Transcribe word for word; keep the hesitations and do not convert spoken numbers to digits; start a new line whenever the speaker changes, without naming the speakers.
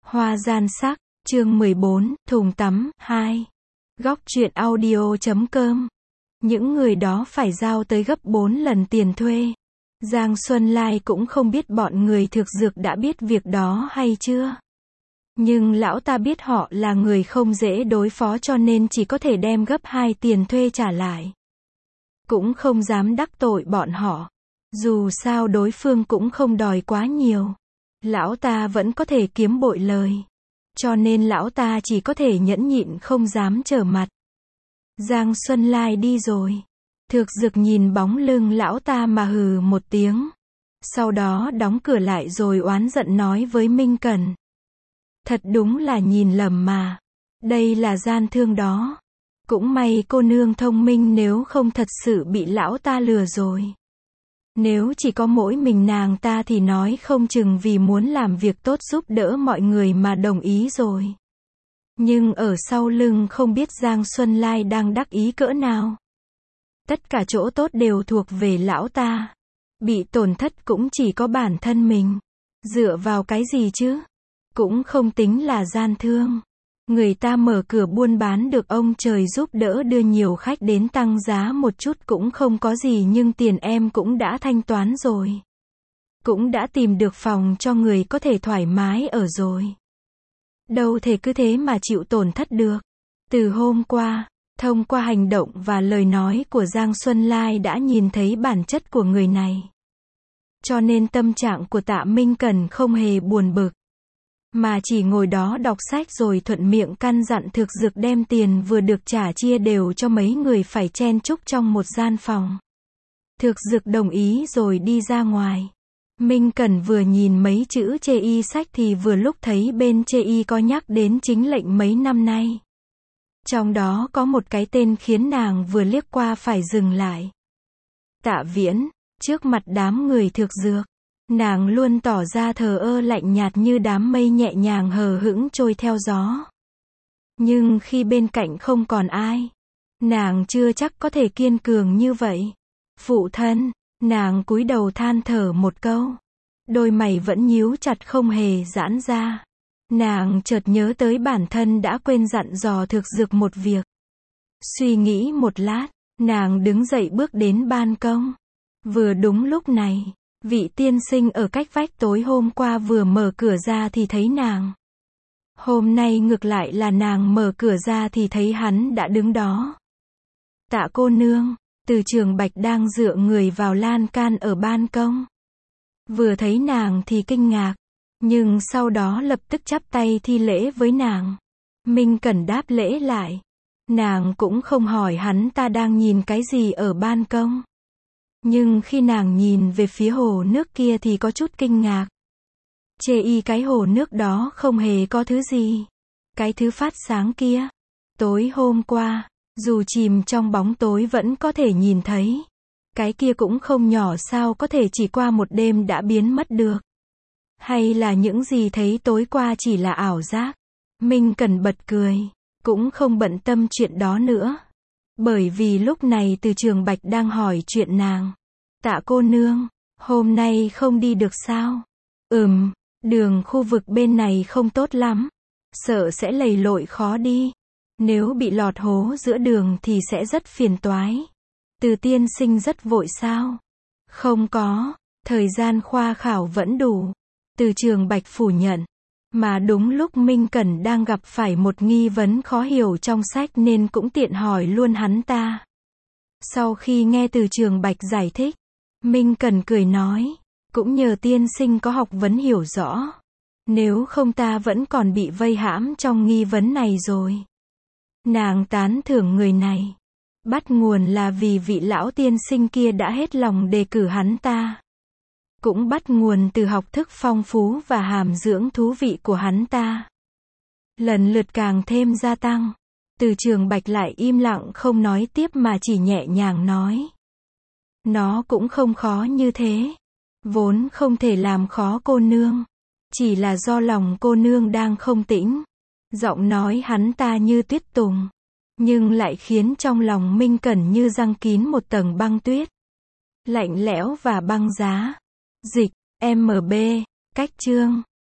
Hoa gian sắc, chương mười bốn, thùng tắm, hai. Góc truyện audio chấm com. Những người đó phải giao tới gấp bốn lần tiền thuê. Giang Xuân Lai cũng không biết bọn người thực dược đã biết việc đó hay chưa. Nhưng lão ta biết họ là người không dễ đối phó cho nên chỉ có thể đem gấp hai tiền thuê trả lại. Cũng không dám đắc tội bọn họ. Dù sao đối phương cũng không đòi quá nhiều. Lão ta vẫn có thể kiếm bội lời. Cho nên lão ta chỉ có thể nhẫn nhịn không dám trở mặt. Giang Xuân Lai đi rồi. Thực dực nhìn bóng lưng lão ta mà hừ một tiếng. Sau đó đóng cửa lại rồi oán giận nói với Minh Cẩn. Thật đúng là nhìn lầm mà. Đây là gian thương đó. Cũng may cô nương thông minh, nếu không thật sự bị lão ta lừa rồi. Nếu chỉ có mỗi mình nàng ta thì nói không chừng vì muốn làm việc tốt giúp đỡ mọi người mà đồng ý rồi. Nhưng ở sau lưng không biết Giang Xuân Lai đang đắc ý cỡ nào. Tất cả chỗ tốt đều thuộc về lão ta. Bị tổn thất cũng chỉ có bản thân mình. Dựa vào cái gì chứ? Cũng không tính là gian thương. Người ta mở cửa buôn bán được ông trời giúp đỡ đưa nhiều khách đến tăng giá một chút cũng không có gì, nhưng tiền em cũng đã thanh toán rồi. Cũng đã tìm được phòng cho người có thể thoải mái ở rồi. Đâu thể cứ thế mà chịu tổn thất được. Từ hôm qua, thông qua hành động và lời nói của Giang Xuân Lai đã nhìn thấy bản chất của người này. Cho nên tâm trạng của Tạ Minh Cẩn không hề buồn bực. Mà chỉ ngồi đó đọc sách rồi thuận miệng căn dặn thực dực đem tiền vừa được trả chia đều cho mấy người phải chen chúc trong một gian phòng. Thực dực đồng ý rồi đi ra ngoài. Minh Cẩn vừa nhìn mấy chữ chê y sách thì vừa lúc thấy bên chê y có nhắc đến chính lệnh mấy năm nay. Trong đó có một cái tên khiến nàng vừa liếc qua phải dừng lại. Tạ Viễn, trước mặt đám người thực dược. Nàng luôn tỏ ra thờ ơ lạnh nhạt như đám mây nhẹ nhàng hờ hững trôi theo gió. Nhưng khi bên cạnh không còn ai, nàng chưa chắc có thể kiên cường như vậy. Phụ thân, nàng cúi đầu than thở một câu. Đôi mày vẫn nhíu chặt không hề giãn ra. Nàng chợt nhớ tới bản thân đã quên dặn dò thực dược một việc. Suy nghĩ một lát, nàng đứng dậy bước đến ban công. Vừa đúng lúc này, vị tiên sinh ở cách vách tối hôm qua vừa mở cửa ra thì thấy nàng. Hôm nay ngược lại là nàng mở cửa ra thì thấy hắn đã đứng đó. Tạ cô nương, Từ Trường Bạch đang dựa người vào lan can ở ban công. Vừa thấy nàng thì kinh ngạc, nhưng sau đó lập tức chắp tay thi lễ với nàng. Minh Cẩn đáp lễ lại. Nàng cũng không hỏi hắn ta đang nhìn cái gì ở ban công. Nhưng khi nàng nhìn về phía hồ nước kia thì có chút kinh ngạc. Chê y cái hồ nước đó không hề có thứ gì. Cái thứ phát sáng kia, tối hôm qua, dù chìm trong bóng tối vẫn có thể nhìn thấy. Cái kia cũng không nhỏ, sao có thể chỉ qua một đêm đã biến mất được. Hay là những gì thấy tối qua chỉ là ảo giác? Minh Cẩn bật cười, cũng không bận tâm chuyện đó nữa. Bởi vì lúc này Từ Trường Bạch đang hỏi chuyện nàng. Tạ cô nương, hôm nay không đi được sao? Ừm, đường khu vực bên này không tốt lắm. Sợ sẽ lầy lội khó đi. Nếu bị lọt hố giữa đường thì sẽ rất phiền toái. Từ tiên sinh rất vội sao? Không có, thời gian khoa khảo vẫn đủ. Từ Trường Bạch phủ nhận. Mà đúng lúc Minh Cẩn đang gặp phải một nghi vấn khó hiểu trong sách nên cũng tiện hỏi luôn hắn ta. Sau khi nghe Từ Trường Bạch giải thích, Minh Cẩn cười nói, cũng nhờ tiên sinh có học vấn hiểu rõ. Nếu không ta vẫn còn bị vây hãm trong nghi vấn này rồi. Nàng tán thưởng người này. Bắt nguồn là vì vị lão tiên sinh kia đã hết lòng đề cử hắn ta. Cũng bắt nguồn từ học thức phong phú và hàm dưỡng thú vị của hắn ta. Lần lượt càng thêm gia tăng. Từ Trường Bạch lại im lặng không nói tiếp mà chỉ nhẹ nhàng nói. Nó cũng không khó như thế. Vốn không thể làm khó cô nương. Chỉ là do lòng cô nương đang không tĩnh. Giọng nói hắn ta như tuyết tùng. Nhưng lại khiến trong lòng Minh Cẩn như giăng kín một tầng băng tuyết. Lạnh lẽo và băng giá. Dịch, em bê, cách chương.